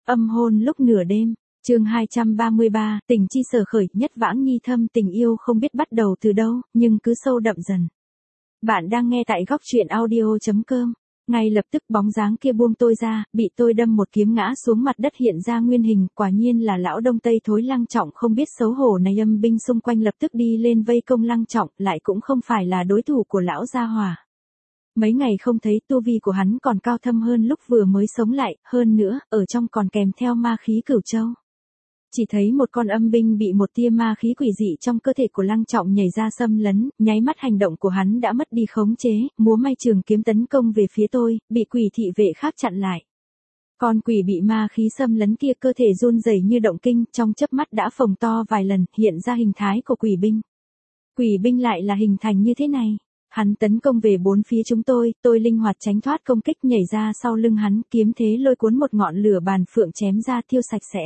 Âm hôn lúc nửa đêm, chương 233, tình chi sở khởi, nhất vãng nhi thâm, tình yêu không biết bắt đầu từ đâu, nhưng cứ sâu đậm dần. Bạn đang nghe tại góc truyện audio.com. Ngay lập tức bóng dáng kia buông tôi ra, bị tôi đâm một kiếm ngã xuống mặt đất hiện ra nguyên hình, quả nhiên là lão Đông Tây Thối Lăng Trọng không biết xấu hổ này. Âm binh xung quanh lập tức đi lên vây công Lăng Trọng, lại cũng không phải là đối thủ của lão gia hỏa. Mấy ngày không thấy, tu vi của hắn còn cao thâm hơn lúc vừa mới sống lại, hơn nữa, ở trong còn kèm theo ma khí Cửu Châu. Chỉ thấy một con âm binh bị một tia ma khí quỷ dị trong cơ thể của Lăng Trọng nhảy ra xâm lấn, nháy mắt hành động của hắn đã mất đi khống chế, múa may trường kiếm tấn công về phía tôi, bị quỷ thị vệ khác chặn lại. Con quỷ bị ma khí xâm lấn kia cơ thể run rẩy như động kinh, trong chớp mắt đã phồng to vài lần, hiện ra hình thái của quỷ binh. Quỷ binh lại là hình thành như thế này. Hắn tấn công về bốn phía chúng tôi linh hoạt tránh thoát công kích, nhảy ra sau lưng hắn, kiếm thế lôi cuốn một ngọn lửa bàn phượng chém ra thiêu sạch sẽ.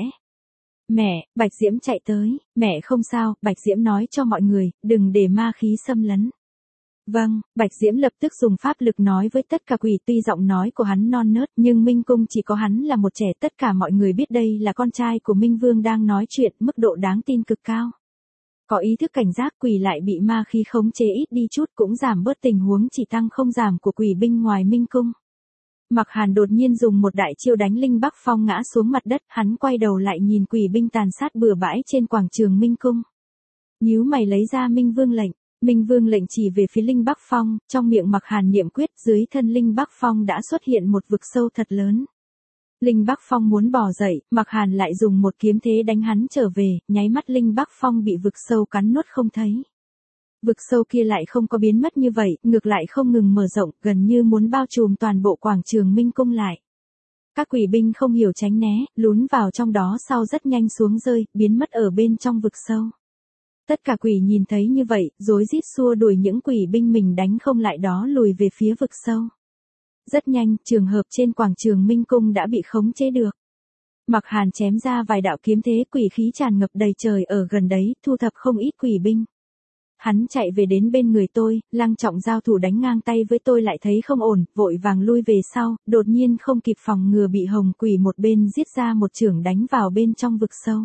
Mẹ, Bạch Diễm chạy tới, mẹ không sao, Bạch Diễm nói cho mọi người, đừng để ma khí xâm lấn. Vâng, Bạch Diễm lập tức dùng pháp lực nói với tất cả quỷ, tuy giọng nói của hắn non nớt nhưng Minh Cung chỉ có hắn là một trẻ, tất cả mọi người biết đây là con trai của Minh Vương đang nói chuyện, mức độ đáng tin cực cao. Có ý thức cảnh giác, quỷ lại bị ma khí khống chế ít đi chút cũng giảm bớt tình huống chỉ tăng không giảm của quỷ binh ngoài Minh Cung. Mặc Hàn đột nhiên dùng một đại chiêu đánh Linh Bắc Phong ngã xuống mặt đất, hắn quay đầu lại nhìn quỷ binh tàn sát bừa bãi trên quảng trường Minh Cung. Nhíu mày lấy ra Minh Vương lệnh. Minh Vương lệnh chỉ về phía Linh Bắc Phong, trong miệng Mặc Hàn niệm quyết, dưới thân Linh Bắc Phong đã xuất hiện một vực sâu thật lớn. Linh Bắc Phong muốn bò dậy, Mặc Hàn lại dùng một kiếm thế đánh hắn trở về, nháy mắt Linh Bắc Phong bị vực sâu cắn nuốt không thấy. Vực sâu kia lại không có biến mất như vậy, ngược lại không ngừng mở rộng, gần như muốn bao trùm toàn bộ quảng trường Minh Cung lại. Các quỷ binh không hiểu tránh né, lún vào trong đó sau rất nhanh xuống rơi, biến mất ở bên trong vực sâu. Tất cả quỷ nhìn thấy như vậy, rối rít xua đuổi những quỷ binh mình đánh không lại đó lùi về phía vực sâu. Rất nhanh, trường hợp trên quảng trường Minh Cung đã bị khống chế được. Mặc Hàn chém ra vài đạo kiếm thế, quỷ khí tràn ngập đầy trời ở gần đấy, thu thập không ít quỷ binh. Hắn chạy về đến bên người tôi, Lăng Trọng giao thủ đánh ngang tay với tôi lại thấy không ổn, vội vàng lui về sau, đột nhiên không kịp phòng ngừa bị hồng quỷ một bên giết ra một chưởng đánh vào bên trong vực sâu.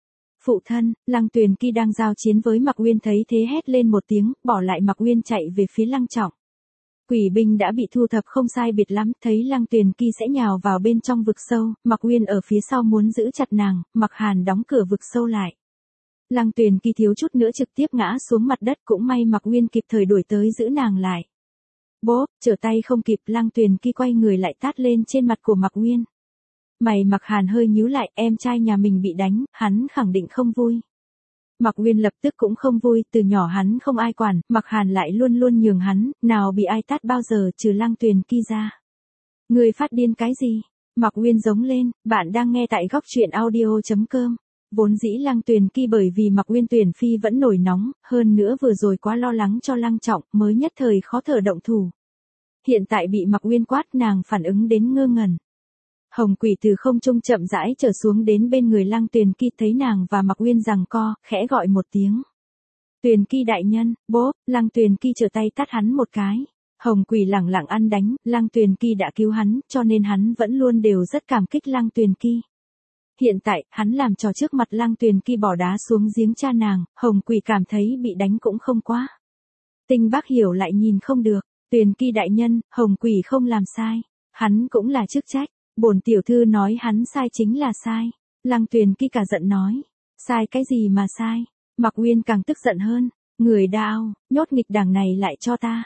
Phụ thân, Lăng Tuyền Kỳ đang giao chiến với Mạc Uyên thấy thế hét lên một tiếng, bỏ lại Mạc Uyên chạy về phía Lăng Trọng. Quỷ binh đã bị thu thập không sai biệt lắm, thấy Lăng Tuyền Kỳ sẽ nhào vào bên trong vực sâu, Mạc Uyên ở phía sau muốn giữ chặt nàng, Mạc Hàn đóng cửa vực sâu lại. Lăng Tuyền Kỳ thiếu chút nữa trực tiếp ngã xuống mặt đất, cũng may Mạc Uyên kịp thời đuổi tới giữ nàng lại. Bốp, trở tay không kịp, Lăng Tuyền Kỳ quay người lại tát lên trên mặt của Mạc Uyên. Mày Mạc Hàn hơi nhíu lại, em trai nhà mình bị đánh, hắn khẳng định không vui. Mạc Uyên lập tức cũng không vui, từ nhỏ hắn không ai quản, Mạc Hàn lại luôn luôn nhường hắn, nào bị ai tát bao giờ trừ Lăng Tuyền Kỳ ra. Người phát điên cái gì? Mạc Uyên giống lên, bạn đang nghe tại góc truyện audio.com. Vốn dĩ Lăng Tuyền Kỳ bởi vì Mạc Uyên tuyển phi vẫn nổi nóng, hơn nữa vừa rồi quá lo lắng cho Lăng Trọng, mới nhất thời khó thở động thủ. Hiện tại bị Mạc Uyên quát, nàng phản ứng đến ngơ ngẩn. Hồng quỷ từ không trung chậm rãi trở xuống đến bên người Lăng Tuyền Kỳ, thấy nàng và Mạc Uyên giằng co, khẽ gọi một tiếng. Tuyền Kỳ đại nhân, bốp, Lăng Tuyền Kỳ trở tay tát hắn một cái. Hồng quỷ lẳng lặng ăn đánh, Lăng Tuyền Kỳ đã cứu hắn, cho nên hắn vẫn luôn đều rất cảm kích Lăng Tuyền Kỳ. Hiện tại, hắn làm trò trước mặt Lăng Tuyền Kỳ bỏ đá xuống giếng cha nàng, Hồng quỷ cảm thấy bị đánh cũng không quá. Tinh Bác Hiểu lại nhìn không được, Tuyền Kỳ đại nhân, Hồng quỷ không làm sai, hắn cũng là chức trách. Bổn tiểu thư nói hắn sai chính là sai. Lăng Tuyền Kỳ cả giận nói. Sai cái gì mà sai? Mạc Uyên càng tức giận hơn. Người đao, nhốt nghịch đảng này lại cho ta.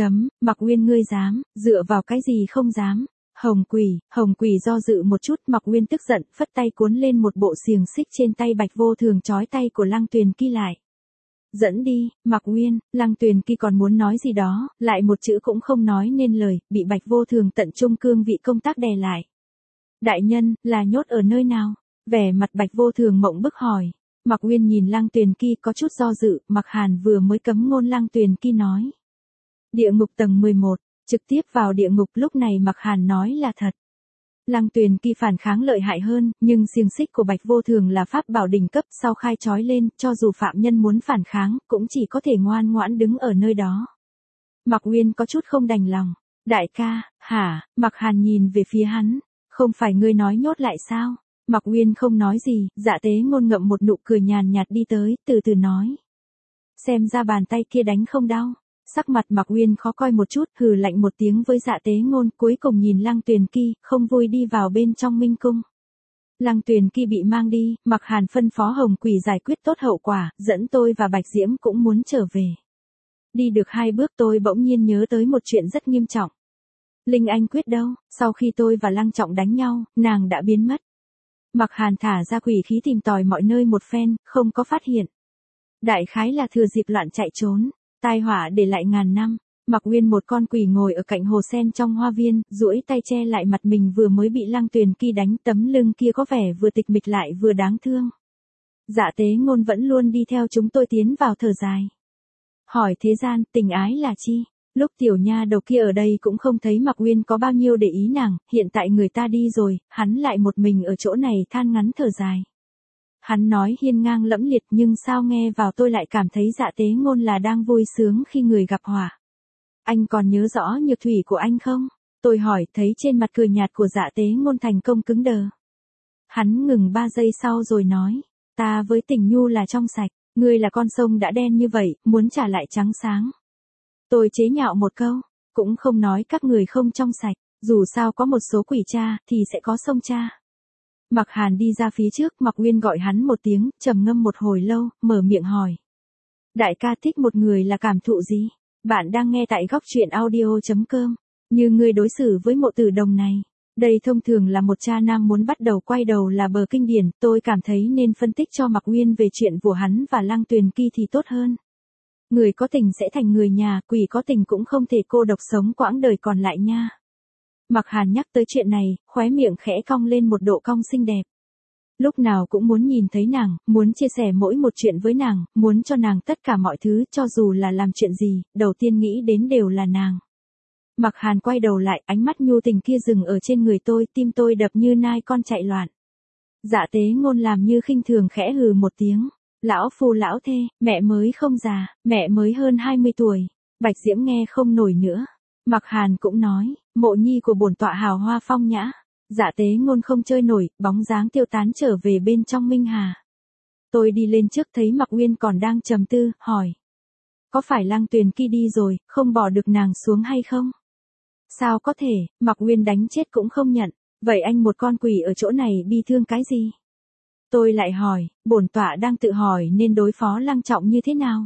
Mạc Uyên ngươi dám, dựa vào cái gì không dám? Hồng quỷ do dự một chút, Mạc Uyên tức giận, phất tay cuốn lên một bộ xiềng xích trên tay Bạch Vô Thường trói tay của Lăng Tuyền Kỳ lại. Dẫn đi, Mạc Uyên, Lăng Tuyền Kỳ còn muốn nói gì đó, lại một chữ cũng không nói nên lời, bị Bạch Vô Thường tận trung cương vị công tác đè lại. Đại nhân, là nhốt ở nơi nào? Vẻ mặt Bạch Vô Thường mộng bức hỏi. Mạc Uyên nhìn Lăng Tuyền Kỳ có chút do dự, Mạc Hàn vừa mới cấm ngôn Lăng Tuyền Kỳ nói. Địa ngục tầng 11, trực tiếp vào địa ngục, lúc này Mạc Hàn nói là thật. Lăng Tuyền Kỳ phản kháng lợi hại hơn, nhưng xiềng xích của Bạch Vô Thường là pháp bảo đỉnh cấp, sau khai trói lên, cho dù phạm nhân muốn phản kháng, cũng chỉ có thể ngoan ngoãn đứng ở nơi đó. Mạc Uyên có chút không đành lòng. Đại ca, hả? Mạc Hàn nhìn về phía hắn. Không phải ngươi nói nhốt lại sao? Mạc Uyên không nói gì, Dạ Tế Ngôn ngậm một nụ cười nhàn nhạt đi tới, từ từ nói. Xem ra bàn tay kia đánh không đau. Sắc mặt Mạc Uyên khó coi một chút, hừ lạnh một tiếng với Dạ Tế Ngôn, cuối cùng nhìn Lăng Tuyền Kỳ, không vui đi vào bên trong Minh Cung. Lăng Tuyền Kỳ bị mang đi, Mạc Hàn phân phó Hồng Quỷ giải quyết tốt hậu quả, dẫn tôi và Bạch Diễm cũng muốn trở về. Đi được 2 bước tôi bỗng nhiên nhớ tới một chuyện rất nghiêm trọng. Linh Anh Quyết đâu, sau khi tôi và Lăng Trọng đánh nhau, nàng đã biến mất. Mạc Hàn thả ra quỷ khí tìm tòi mọi nơi một phen, không có phát hiện. Đại khái là thừa dịp loạn chạy trốn, tai họa để lại ngàn năm. Mạc Uyên một con quỷ ngồi ở cạnh hồ sen trong hoa viên, duỗi tay che lại mặt mình vừa mới bị Lăng Tuyền Kỳ đánh, tấm lưng kia có vẻ vừa tịch mịch lại vừa đáng thương. Dạ Tế Ngôn vẫn luôn đi theo chúng tôi tiến vào thở dài. Hỏi thế gian, tình ái là chi? Lúc tiểu nha đầu kia ở đây cũng không thấy Mạc Uyên có bao nhiêu để ý nàng, hiện tại người ta đi rồi, hắn lại một mình ở chỗ này than ngắn thở dài. Hắn nói hiên ngang lẫm liệt nhưng sao nghe vào tôi lại cảm thấy Dạ Tế Ngôn là đang vui sướng khi người gặp họa. Anh còn nhớ rõ nhược thủy của anh không? Tôi hỏi thấy trên mặt cười nhạt của Dạ Tế Ngôn thành công cứng đờ. Hắn ngừng 3 giây sau rồi nói, ta với Tình Nhu là trong sạch, ngươi là con sông đã đen như vậy, muốn trả lại trắng sáng. Tôi chế nhạo một câu, cũng không nói các người không trong sạch, dù sao có một số quỷ cha thì sẽ có sông cha. Mạc Hàn đi ra phía trước, Mạc Uyên gọi hắn một tiếng, trầm ngâm một hồi lâu, mở miệng hỏi. Đại ca thích một người là cảm thụ gì? Bạn đang nghe tại góc truyện audio.com. Như người đối xử với Mộ Tử Đồng này. Đây thông thường là một cha nam muốn bắt đầu quay đầu là bờ kinh điển, tôi cảm thấy nên phân tích cho Mạc Uyên về chuyện của hắn và Lăng Tuyền Kỳ thì tốt hơn. Người có tình sẽ thành người nhà, quỷ có tình cũng không thể cô độc sống quãng đời còn lại nha. Mạc Hàn nhắc tới chuyện này, khóe miệng khẽ cong lên một độ cong xinh đẹp. Lúc nào cũng muốn nhìn thấy nàng, muốn chia sẻ mỗi một chuyện với nàng, muốn cho nàng tất cả mọi thứ, cho dù là làm chuyện gì, đầu tiên nghĩ đến đều là nàng. Mạc Hàn quay đầu lại, ánh mắt nhu tình kia dừng ở trên người tôi, tim tôi đập như nai con chạy loạn. Dạ Tế Ngôn làm như khinh thường khẽ hừ một tiếng. Lão phu lão thê, mẹ mới không già, mẹ mới hơn 20 tuổi. Bạch Diễm nghe không nổi nữa. Mạc Hàn cũng nói, mộ nhi của bổn tọa hào hoa phong nhã. Dạ Tế Ngôn không chơi nổi, bóng dáng tiêu tán trở về bên trong Minh Hà. Tôi đi lên trước thấy Mạc Uyên còn đang trầm tư, hỏi. Có phải Lăng Tuyền Kỳ đi rồi, không bỏ được nàng xuống hay không? Sao có thể, Mạc Uyên đánh chết cũng không nhận. Vậy anh một con quỷ ở chỗ này bi thương cái gì? Tôi lại hỏi, bổn tọa đang tự hỏi nên đối phó Lăng Trọng như thế nào?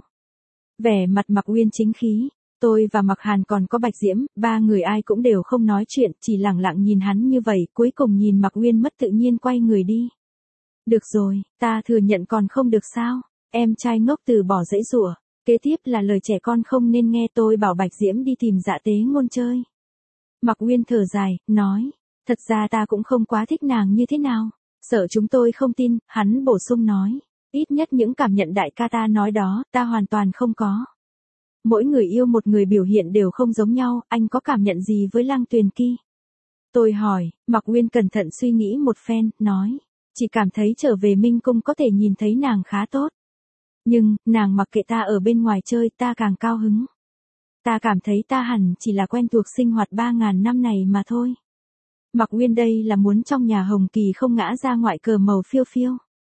Vẻ mặt Mạc Uyên chính khí. Tôi và Mạc Hàn còn có Bạch Diễm, 3 người ai cũng đều không nói chuyện, chỉ lặng lặng nhìn hắn như vậy, cuối cùng nhìn Mạc Uyên mất tự nhiên quay người đi. Được rồi, ta thừa nhận còn không được sao? Em trai ngốc từ bỏ dãy giụa. Kế tiếp là lời trẻ con không nên nghe, tôi bảo Bạch Diễm đi tìm Dạ Tế Ngôn chơi. Mạc Uyên thở dài, nói, thật ra ta cũng không quá thích nàng như thế nào. Sợ chúng tôi không tin, hắn bổ sung nói. Ít nhất những cảm nhận đại ca ta nói đó, ta hoàn toàn không có. Mỗi người yêu một người biểu hiện đều không giống nhau, anh có cảm nhận gì với Lăng Tuyền Kỳ? Tôi hỏi, Mạc Uyên cẩn thận suy nghĩ một phen, nói. Chỉ cảm thấy trở về Minh Cung có thể nhìn thấy nàng khá tốt. Nhưng, nàng mặc kệ ta ở bên ngoài chơi, ta càng cao hứng. Ta cảm thấy ta hẳn chỉ là quen thuộc sinh hoạt 3.000 năm này mà thôi. Mạc Uyên đây là muốn trong nhà Hồng Kỳ không ngã ra ngoại cờ màu phiêu phiêu.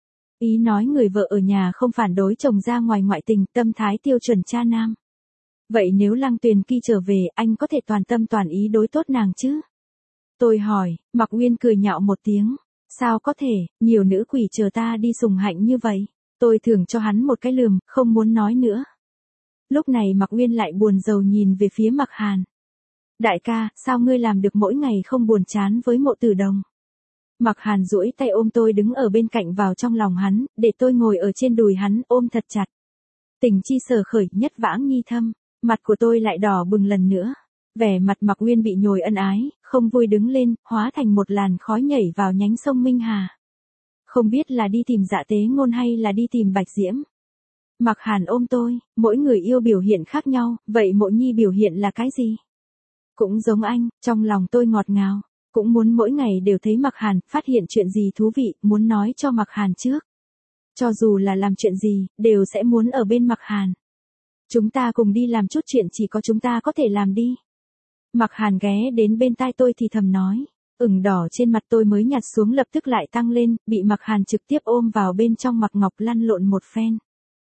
Ý nói người vợ ở nhà không phản đối chồng ra ngoài ngoại tình, tâm thái tiêu chuẩn cha nam. Vậy nếu Lăng Tuyền Kỳ trở về, anh có thể toàn tâm toàn ý đối tốt nàng chứ? Tôi hỏi, Mạc Uyên cười nhạo một tiếng. Sao có thể, nhiều nữ quỷ chờ ta đi sùng hạnh như vậy? Tôi thưởng cho hắn một cái lườm, không muốn nói nữa. Lúc này Mạc Uyên lại buồn rầu nhìn về phía Mạc Hàn. Đại ca, sao ngươi làm được mỗi ngày không buồn chán với Mộ Tử Đồng? Mạc Hàn duỗi tay ôm tôi đứng ở bên cạnh vào trong lòng hắn, để tôi ngồi ở trên đùi hắn ôm thật chặt. Tình chi sở khởi, nhất vãng nhi thâm. Mặt của tôi lại đỏ bừng lần nữa. Vẻ mặt Mạc Uyên bị nhồi ân ái, không vui đứng lên, hóa thành một làn khói nhảy vào nhánh sông Minh Hà. Không biết là đi tìm Dạ Tế Ngôn hay là đi tìm Bạch Diễm. Mạc Hàn ôm tôi, mỗi người yêu biểu hiện khác nhau, vậy Mộ Nhi biểu hiện là cái gì? Cũng giống anh, trong lòng tôi ngọt ngào, cũng muốn mỗi ngày đều thấy Mạc Hàn, phát hiện chuyện gì thú vị, muốn nói cho Mạc Hàn trước. Cho dù là làm chuyện gì, đều sẽ muốn ở bên Mạc Hàn. Chúng ta cùng đi làm chút chuyện chỉ có chúng ta có thể làm đi. Mạc Hàn ghé đến bên tai tôi thì thầm nói. Ửng đỏ trên mặt tôi mới nhạt xuống lập tức lại tăng lên, bị Mạc Hàn trực tiếp ôm vào bên trong Mạc Ngọc lăn lộn một phen.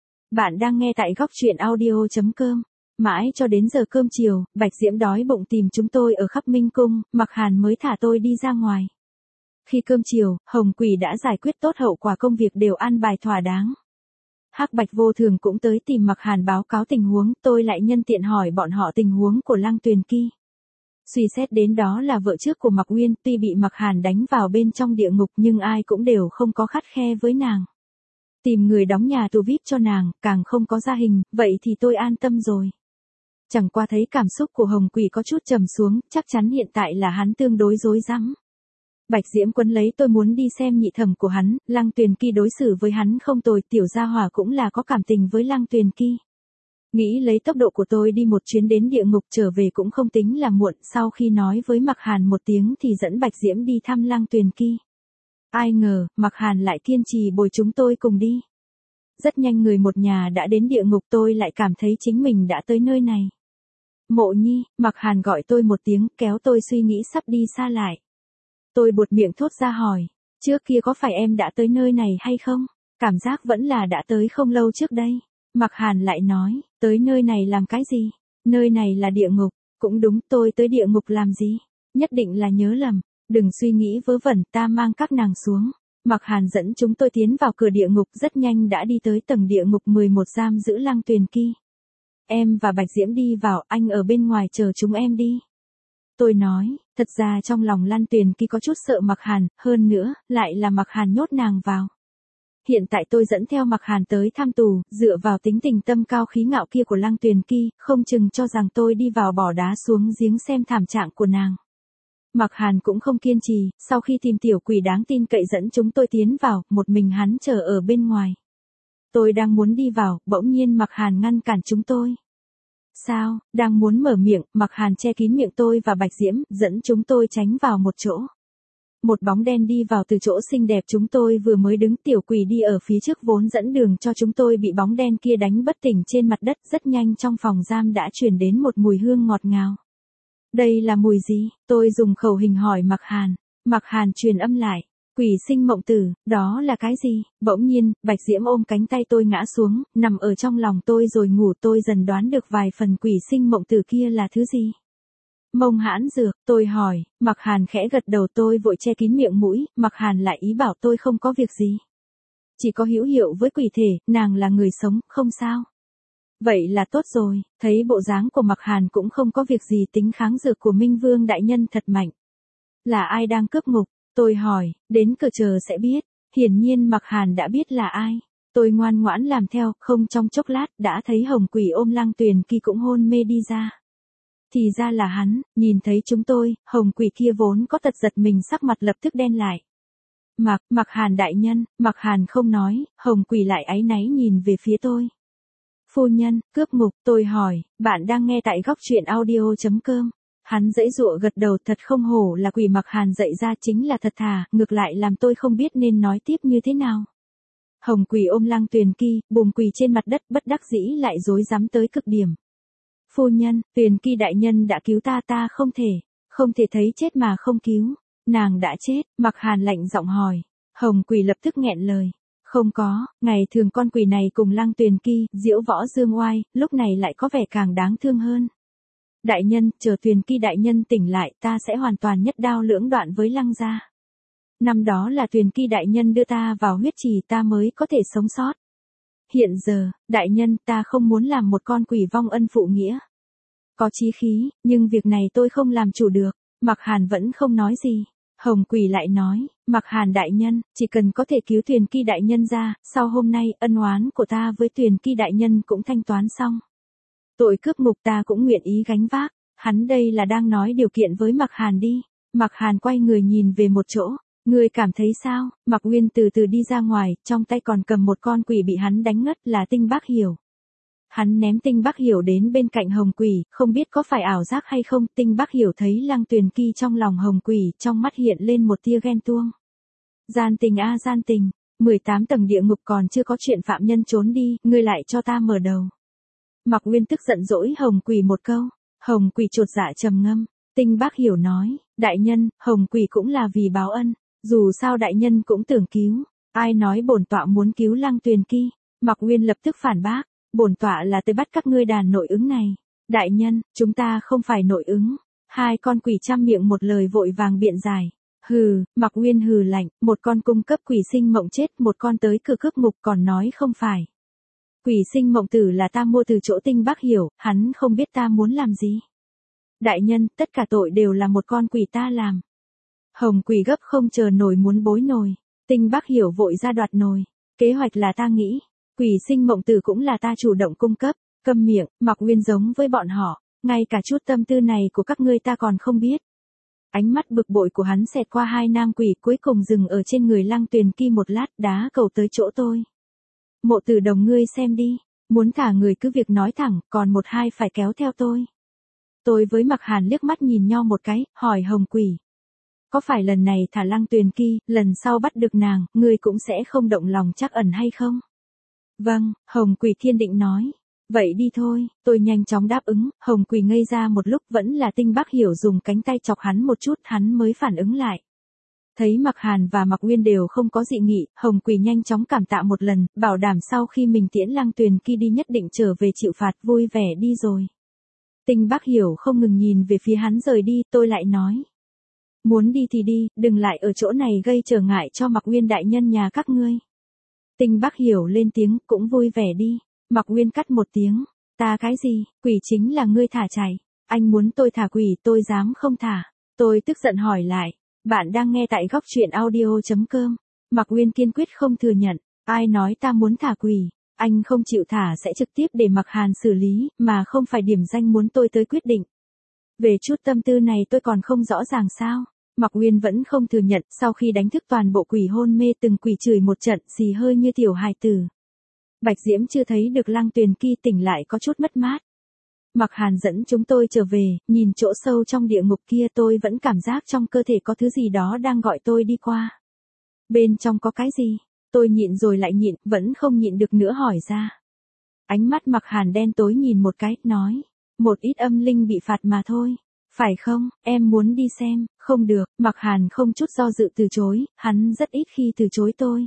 Bạn đang nghe tại góc truyện audio.com. Mãi cho đến giờ cơm chiều, Bạch Diễm đói bụng tìm chúng tôi ở khắp Minh Cung, Mạc Hàn mới thả tôi đi ra ngoài. Khi cơm chiều, Hồng Quỷ đã giải quyết tốt hậu quả công việc đều an bài thỏa đáng. Hắc Bạch Vô Thường cũng tới tìm Mạc Hàn báo cáo tình huống, tôi lại nhân tiện hỏi bọn họ tình huống của Lăng Tuyền Kỳ. Suy xét đến đó là vợ trước của Mạc Uyên, tuy bị Mạc Hàn đánh vào bên trong địa ngục nhưng ai cũng đều không có khắt khe với nàng. Tìm người đóng nhà tù VIP cho nàng, càng không có gia hình, vậy thì tôi an tâm rồi. Chẳng qua thấy cảm xúc của Hồng Quỷ có chút trầm xuống, chắc chắn hiện tại là hắn tương đối rối rắm. Bạch Diễm quấn lấy tôi muốn đi xem nhị thẩm của hắn, Lăng Tuyền Kỳ đối xử với hắn không tồi, tiểu gia hỏa cũng là có cảm tình với Lăng Tuyền Kỳ. Nghĩ lấy tốc độ của tôi đi một chuyến đến địa ngục trở về cũng không tính là muộn, sau khi nói với Mạc Hàn một tiếng thì dẫn Bạch Diễm đi thăm Lăng Tuyền Kỳ. Ai ngờ, Mạc Hàn lại kiên trì bồi chúng tôi cùng đi. Rất nhanh người một nhà đã đến địa ngục, tôi lại cảm thấy chính mình đã tới nơi này. Mộ Nhi, Mạc Hàn gọi tôi một tiếng, kéo tôi suy nghĩ sắp đi xa lại. Tôi buột miệng thốt ra hỏi, trước kia có phải em đã tới nơi này hay không? Cảm giác vẫn là đã tới không lâu trước đây. Mạc Hàn lại nói, tới nơi này làm cái gì? Nơi này là địa ngục. Cũng đúng, tôi tới địa ngục làm gì? Nhất định là nhớ lầm. Đừng suy nghĩ vớ vẩn, ta mang các nàng xuống. Mạc Hàn dẫn chúng tôi tiến vào cửa địa ngục, rất nhanh đã đi tới tầng địa ngục 11 giam giữ Lăng Tuyền Kỳ. Em và Bạch Diễm đi vào, anh ở bên ngoài chờ chúng em đi. Tôi nói, thật ra trong lòng Lăng Tuyền Kỳ có chút sợ Mạc Hàn, hơn nữa, lại là Mạc Hàn nhốt nàng vào. Hiện tại tôi dẫn theo Mạc Hàn tới tham tù, dựa vào tính tình tâm cao khí ngạo kia của Lăng Tuyền Kỳ, không chừng cho rằng tôi đi vào bỏ đá xuống giếng xem thảm trạng của nàng. Mạc Hàn cũng không kiên trì, sau khi tìm tiểu quỷ đáng tin cậy dẫn chúng tôi tiến vào, một mình hắn chờ ở bên ngoài. Tôi đang muốn đi vào, bỗng nhiên Mạc Hàn ngăn cản chúng tôi. Sao, đang muốn mở miệng, Mạc Hàn che kín miệng tôi và Bạch Diễm, dẫn chúng tôi tránh vào một chỗ. Một bóng đen đi vào từ chỗ xinh đẹp chúng tôi vừa mới đứng, tiểu quỷ đi ở phía trước vốn dẫn đường cho chúng tôi bị bóng đen kia đánh bất tỉnh trên mặt đất, rất nhanh trong phòng giam đã truyền đến một mùi hương ngọt ngào. Đây là mùi gì? Tôi dùng khẩu hình hỏi Mạc Hàn. Mạc Hàn truyền âm lại. Quỷ sinh mộng tử, đó là cái gì? Bỗng nhiên, Bạch Diễm ôm cánh tay tôi ngã xuống, nằm ở trong lòng tôi rồi ngủ, tôi dần đoán được vài phần quỷ sinh mộng tử kia là thứ gì. Mông hãn dược, tôi hỏi, Mạc Hàn khẽ gật đầu, tôi vội che kín miệng mũi, Mạc Hàn lại ý bảo tôi không có việc gì. Chỉ có hữu hiệu với quỷ thể, nàng là người sống, không sao. Vậy là tốt rồi, thấy bộ dáng của Mạc Hàn cũng không có việc gì, tính kháng dược của Minh Vương đại nhân thật mạnh. Là ai đang cướp ngục? Tôi hỏi, đến cửa chờ sẽ biết. Hiển nhiên Mạc Hàn đã biết là ai. Tôi ngoan ngoãn làm theo, không trong chốc lát đã thấy Hồng Quỷ ôm Lăng Tuyền Kỳ cũng hôn mê đi ra. Thì ra là hắn, nhìn thấy chúng tôi, Hồng Quỷ kia vốn có tật giật mình, sắc mặt lập tức đen lại. Mạc Hàn đại nhân, Mạc Hàn không nói, Hồng Quỷ lại áy náy nhìn về phía tôi. Phu nhân, cướp ngục, tôi hỏi, bạn đang nghe tại góc truyện audio.com. Hắn giãy giụa gật đầu, thật không hổ là quỷ, Mạc Hàn dạy ra chính là thật thà, ngược lại làm tôi không biết nên nói tiếp như thế nào. Hồng Quỷ ôm Lăng Tuyền Kỳ, bùm quỳ trên mặt đất, bất đắc dĩ lại rối rắm tới cực điểm. Phu nhân, Tuyền Kỳ đại nhân đã cứu ta không thể thấy chết mà không cứu. Nàng đã chết, Mạc Hàn lạnh giọng hỏi. Hồng Quỷ lập tức nghẹn lời. Không có, ngày thường con quỷ này cùng Lăng Tuyền Kỳ, diễu võ dương oai, lúc này lại có vẻ càng đáng thương hơn. Đại nhân, chờ Tuyền Kỳ đại nhân tỉnh lại, ta sẽ hoàn toàn nhất đao lưỡng đoạn với Lăng gia. Năm đó là Tuyền Kỳ đại nhân đưa ta vào huyết trì, ta mới có thể sống sót. Hiện giờ, đại nhân, ta không muốn làm một con quỷ vong ân phụ nghĩa. Có chí khí, nhưng việc này tôi không làm chủ được. Mạc Hàn vẫn không nói gì. Hồng Quỷ lại nói, Mạc Hàn đại nhân, chỉ cần có thể cứu Tuyền Kỳ đại nhân ra, sau hôm nay, ân oán của ta với Tuyền Kỳ đại nhân cũng thanh toán xong. Tội cướp ngục ta cũng nguyện ý gánh vác. Hắn đây là đang nói điều kiện với Mạc Hàn đi. Mạc Hàn quay người nhìn về một chỗ. Ngươi cảm thấy sao? Mạc Uyên từ từ đi ra ngoài, trong tay còn cầm một con quỷ bị hắn đánh ngất, là Tinh Bác Hiểu. Hắn ném Tinh Bác Hiểu đến bên cạnh Hồng Quỷ, không biết có phải ảo giác hay không, Tinh Bác Hiểu thấy Lăng Tuyền Kỳ trong lòng Hồng Quỷ, trong mắt hiện lên một tia ghen tuông. Gian tình a gian tình, 18 tầng địa ngục còn chưa có chuyện phạm nhân trốn đi, ngươi lại cho ta mở đầu. Mạc Uyên tức giận dỗi Hồng Quỷ một câu. Hồng Quỷ chột dạ trầm ngâm. Tinh Bác Hiểu nói, đại nhân, hồng quỷ cũng là vì báo ân, dù sao đại nhân cũng tưởng cứu, ai nói bổn tọa muốn cứu Lăng Tuyền Kỳ. Mạc Uyên lập tức phản bác, bổn tọa là tới bắt các ngươi đàn nội ứng này. Đại nhân, chúng ta không phải nội ứng. Hai con quỷ trăm miệng một lời vội vàng biện giải. Hừ, Mạc Uyên hừ lạnh, một con cung cấp quỷ sinh mộng chết, một con tới cửa cướp ngục còn nói không phải. Quỷ sinh mộng tử là ta mua từ chỗ Tinh Bác Hiểu, hắn không biết ta muốn làm gì. Đại nhân, tất cả tội đều là một con quỷ ta làm. Hồng quỷ gấp không chờ nổi muốn bối nồi. Tinh Bác Hiểu vội ra đoạt nồi. Kế hoạch là ta nghĩ. Quỷ sinh mộng tử cũng là ta chủ động cung cấp. Câm miệng, Mạc Uyên giống với bọn họ. Ngay cả chút tâm tư này của các ngươi ta còn không biết. Ánh mắt bực bội của hắn xẹt qua hai nam quỷ cuối cùng dừng ở trên người Lăng Tuyền Kỳ một lát đá cầu tới chỗ tôi. Mộ Tử Đồng ngươi xem đi. Muốn thả người cứ việc nói thẳng, còn một hai phải kéo theo tôi. Tôi với Mạc Hàn liếc mắt nhìn nhau một cái, hỏi Hồng Quỷ. Có phải lần này thả Lăng Tuyền Kỳ, lần sau bắt được nàng, ngươi cũng sẽ không động lòng trắc ẩn hay không? Vâng, Hồng Quỷ kiên định nói. Vậy đi thôi, tôi nhanh chóng đáp ứng, Hồng Quỷ ngây ra một lúc vẫn là Tinh Bác Hiểu dùng cánh tay chọc hắn một chút hắn mới phản ứng lại. Thấy Mạc Hàn và Mạc Uyên đều không có dị nghị, Hồng Quỷ nhanh chóng cảm tạ một lần, bảo đảm sau khi mình tiễn Lăng Tuyền Kỳ đi nhất định trở về chịu phạt vui vẻ đi rồi. Tinh Bác Hiểu không ngừng nhìn về phía hắn rời đi, tôi lại nói. Muốn đi thì đi, đừng lại ở chỗ này gây trở ngại cho Mạc Uyên đại nhân nhà các ngươi. Tinh Bác Hiểu lên tiếng, cũng vui vẻ đi. Mạc Uyên cắt một tiếng, ta cái gì, quỷ chính là ngươi thả chạy, anh muốn tôi thả quỷ tôi dám không thả. Tôi tức giận hỏi lại, bạn đang nghe tại góc truyện audio.com. Mạc Uyên kiên quyết không thừa nhận, ai nói ta muốn thả quỷ, anh không chịu thả sẽ trực tiếp để Mạc Hàn xử lý, mà không phải điểm danh muốn tôi tới quyết định. Về chút tâm tư này tôi còn không rõ ràng sao. Mạc Uyên vẫn không thừa nhận, sau khi đánh thức toàn bộ quỷ hôn mê từng quỷ chửi một trận xì hơi như tiểu hài tử. Bạch Diễm chưa thấy được Lăng Tuyền Kỳ tỉnh lại có chút mất mát. Mạc Hàn dẫn chúng tôi trở về, nhìn chỗ sâu trong địa ngục kia tôi vẫn cảm giác trong cơ thể có thứ gì đó đang gọi tôi đi qua. Bên trong có cái gì? Tôi nhịn rồi lại nhịn, vẫn không nhịn được nữa hỏi ra. Ánh mắt Mạc Hàn đen tối nhìn một cái, nói. Một ít âm linh bị phạt mà thôi. Phải không, em muốn đi xem, không được, Mạc Hàn không chút do dự từ chối, hắn rất ít khi từ chối tôi.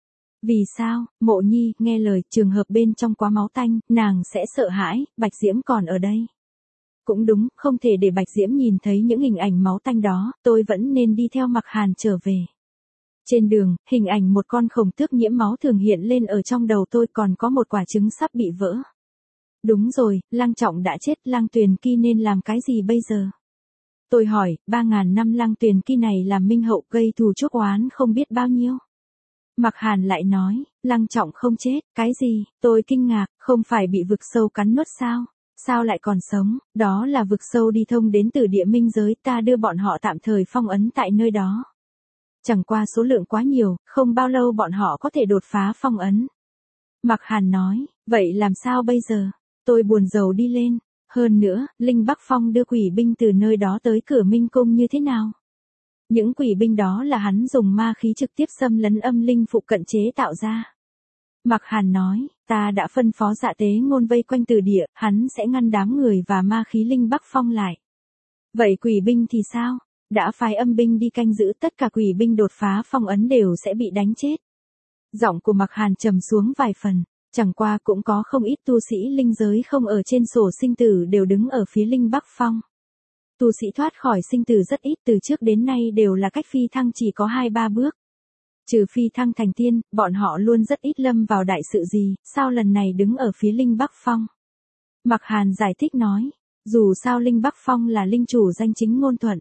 Vì sao, Mộ Nhi, nghe lời, trường hợp bên trong quá máu tanh, nàng sẽ sợ hãi, Bạch Diễm còn ở đây. Cũng đúng, không thể để Bạch Diễm nhìn thấy những hình ảnh máu tanh đó, tôi vẫn nên đi theo Mạc Hàn trở về. Trên đường, hình ảnh một con khổng tước nhiễm máu thường hiện lên ở trong đầu tôi còn có một quả trứng sắp bị vỡ. Đúng rồi, Lăng Trọng đã chết, Lăng Tuyền Kỳ nên làm cái gì bây giờ? Tôi hỏi, 3.000 năm Lăng Tuyền Kỳ này làm minh hậu gây thù chuốc oán không biết bao nhiêu. Mạc Hàn lại nói, Lăng Trọng không chết, cái gì, tôi kinh ngạc, không phải bị vực sâu cắn nuốt sao? Sao lại còn sống, đó là vực sâu đi thông đến từ địa minh giới, ta đưa bọn họ tạm thời phong ấn tại nơi đó. Chẳng qua số lượng quá nhiều, không bao lâu bọn họ có thể đột phá phong ấn. Mạc Hàn nói, vậy làm sao bây giờ? Tôi buồn rầu đi lên. Hơn nữa, Linh Bắc Phong đưa quỷ binh từ nơi đó tới cửa Minh Cung như thế nào? Những quỷ binh đó là hắn dùng ma khí trực tiếp xâm lấn âm linh phụ cận chế tạo ra. Mạc Hàn nói, ta đã phân phó Dạ Tế Ngôn vây quanh từ địa, hắn sẽ ngăn đám người và ma khí Linh Bắc Phong lại. Vậy quỷ binh thì sao? Đã phái âm binh đi canh giữ, tất cả quỷ binh đột phá phong ấn đều sẽ bị đánh chết. Giọng của Mạc Hàn trầm xuống vài phần, chẳng qua cũng có không ít tu sĩ linh giới không ở trên sổ sinh tử đều đứng ở phía Linh Bắc Phong. Tu sĩ thoát khỏi sinh tử rất ít, từ trước đến nay đều là cách phi thăng chỉ có 2-3 bước. Trừ phi thăng thành tiên, bọn họ luôn rất ít lâm vào đại sự gì, sao lần này đứng ở phía Linh Bắc Phong? Mạc Hàn giải thích nói, dù sao Linh Bắc Phong là linh chủ danh chính ngôn thuận.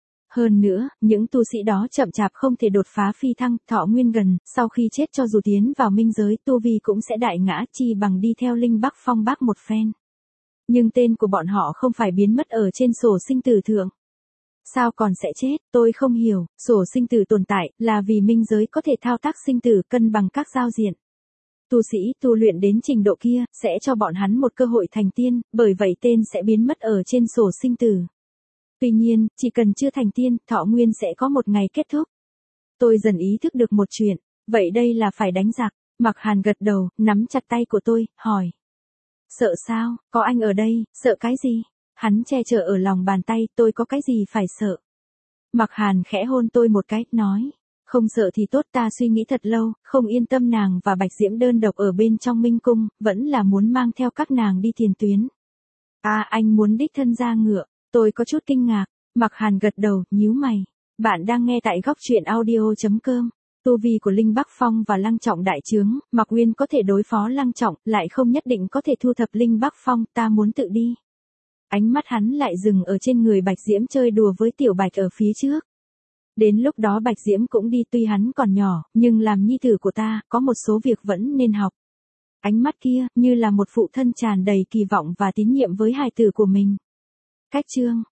Hơn nữa, những tu sĩ đó chậm chạp không thể đột phá phi thăng, thọ nguyên gần, sau khi chết cho dù tiến vào minh giới tu vi cũng sẽ đại ngã, chi bằng đi theo Linh Bắc Phong bác một phen. Nhưng tên của bọn họ không phải biến mất ở trên sổ sinh tử thượng. Sao còn sẽ chết, tôi không hiểu, sổ sinh tử tồn tại, là vì minh giới có thể thao tác sinh tử cân bằng các giao diện. Tu sĩ tu luyện đến trình độ kia, sẽ cho bọn hắn một cơ hội thành tiên, bởi vậy tên sẽ biến mất ở trên sổ sinh tử. Tuy nhiên, chỉ cần chưa thành tiên, thọ nguyên sẽ có một ngày kết thúc. Tôi dần ý thức được một chuyện, vậy đây là phải đánh giặc. Mạc Hàn gật đầu, nắm chặt tay của tôi, hỏi. Sợ sao, có anh ở đây, sợ cái gì? Hắn che chở ở lòng bàn tay, tôi có cái gì phải sợ. Mặc Hàn khẽ hôn tôi một cái, nói. Không sợ thì tốt, ta suy nghĩ thật lâu, không yên tâm nàng và Bạch Diễm đơn độc ở bên trong Minh Cung, vẫn là muốn mang theo các nàng đi tiền tuyến. À, anh muốn đích thân ra ngựa. Tôi có chút kinh ngạc. Mặc Hàn gật đầu, nhíu mày. Bạn đang nghe tại góc truyện audio.com. Tu vi của Linh Bắc Phong và Lăng Trọng đại trướng, Mạc Uyên có thể đối phó Lăng Trọng, lại không nhất định có thể thu thập Linh Bắc Phong, ta muốn tự đi. Ánh mắt hắn lại dừng ở trên người Bạch Diễm chơi đùa với Tiểu Bạch ở phía trước. Đến lúc đó Bạch Diễm cũng đi, tuy hắn còn nhỏ, nhưng làm nhi tử của ta, có một số việc vẫn nên học. Ánh mắt kia, như là một phụ thân tràn đầy kỳ vọng và tín nhiệm với hài tử của mình. Cách chương